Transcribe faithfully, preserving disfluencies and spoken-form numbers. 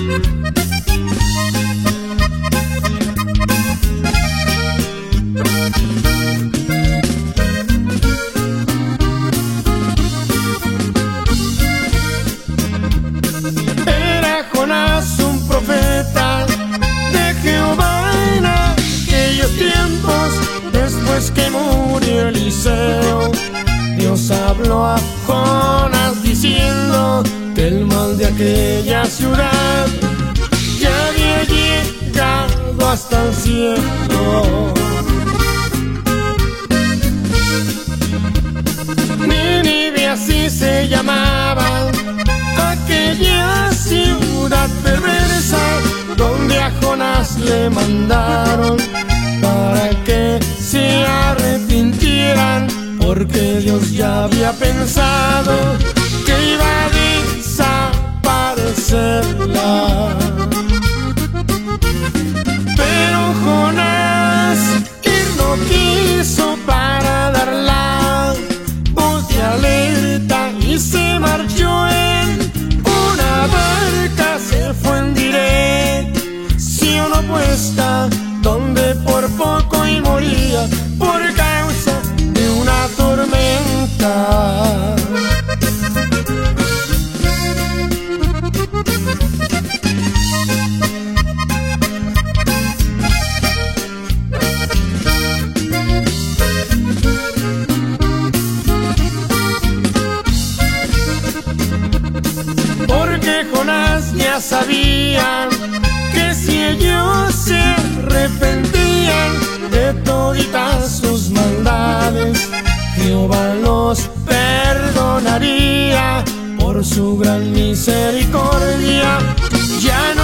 Era Jonás un profeta de Jehová en aquellos tiempos, después que murió Eliseo. Dios habló a Jonás diciendo que el mal de aquella ciudad ya había llegado hasta el cielo. Nínive así se llamaba aquella ciudad perversa, donde a Jonás le mandaron para que se arrepintieran, porque Dios ya había pensado que iba a desaparecerla. Pero Jonás ir no quiso para dar la voz de alerta y se marchó en una barca, se fue en dirección opuesta, donde por poco y moría por causa de una tormenta. Porque Jonás ya sabía que si ellos se arrepentían de toditas sus maldades, Jehová los perdonaría por su gran misericordia. Ya